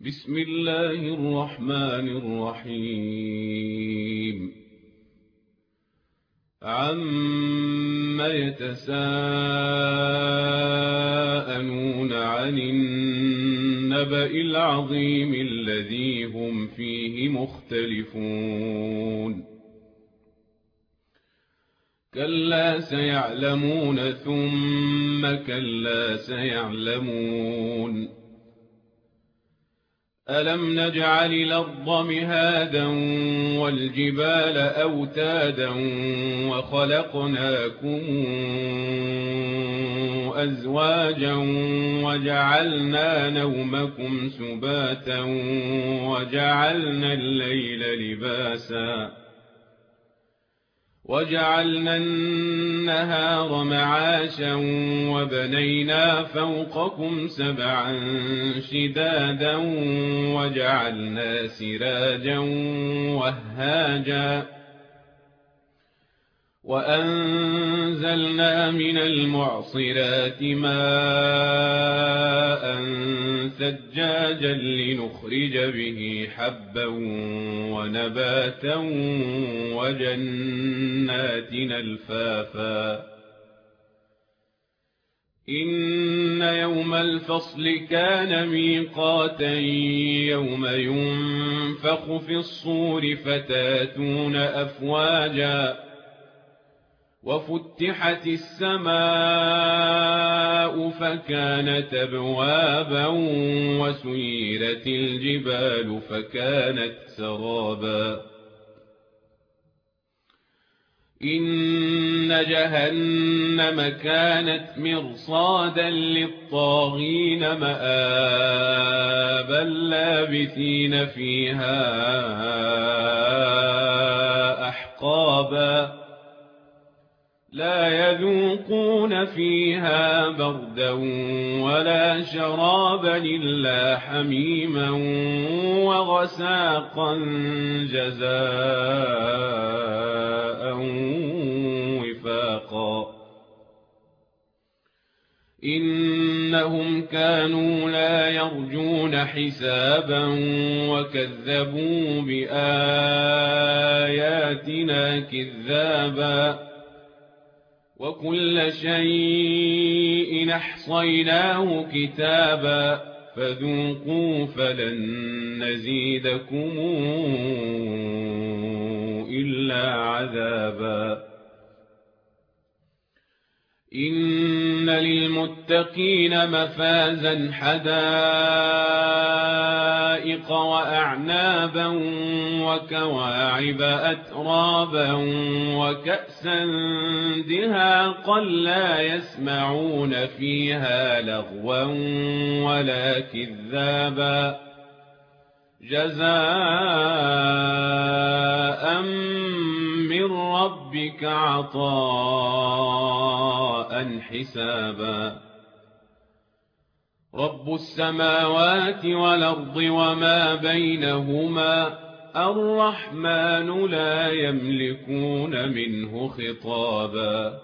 بسم الله الرحمن الرحيم عم يتساءلون عن النبأ العظيم الذي هم فيه مختلفون كلا سيعلمون ثم كلا سيعلمون ألم نجعل الأرض مهادا والجبال أوتادا وخلقناكم أزواجا وجعلنا نومكم سباتا وجعلنا الليل لباسا وجعلنا النهار معاشا وبنينا فوقكم سبعا شدادا وجعلنا سراجا وهاجا وأنزلنا من المعصرات ماء ثجاجا لنخرج به حبا ونباتا وجنات ألفافا إن يوم الفصل كان ميقاتا يوم ينفخ في الصور فتاتون أفواجا وفتحت السماء فكانت أبوابا وسيرت الجبال فكانت سرابا إن جهنم كانت مرصادا للطاغين مآبا لابثين فيها أحقابا لا يذوقون فيها بردا ولا شرابا إلا حميما وغساقا جزاء وفاقا إنهم كانوا لا يرجون حسابا وكذبوا بآياتنا كذابا وكل شيء أحصيناه كتابا فذوقوا فلن نزيدكم إلا عذابا إن للمتقين مفازا حدائق وأعنابا وكواعب أترابا وكأسا دهاقا لا يسمعون فيها لغوا ولا كذابا جزاء من ربك عطاء حسابا رب السماوات والأرض وما بينهما الرحمن لا يملكون منه خطابا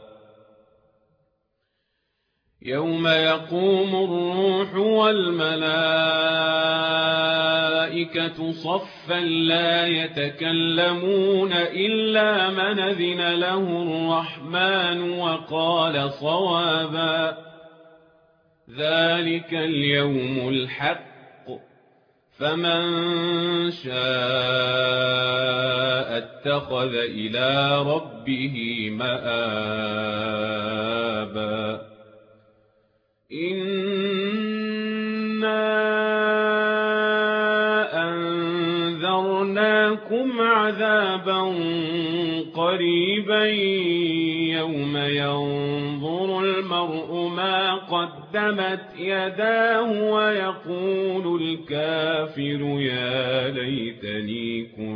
يوم يقوم الروح والملائكة صفا لا يتكلمون إلا من أذن له الرحمن وقال صوابا ذلك اليوم الحق فمن شاء اتخذ إلى ربه مآبا إنا أنذرناكم عذابا قريبا يوم ينظر المرء ما قدمت يداه ويقول الكافر يا ليتني كنت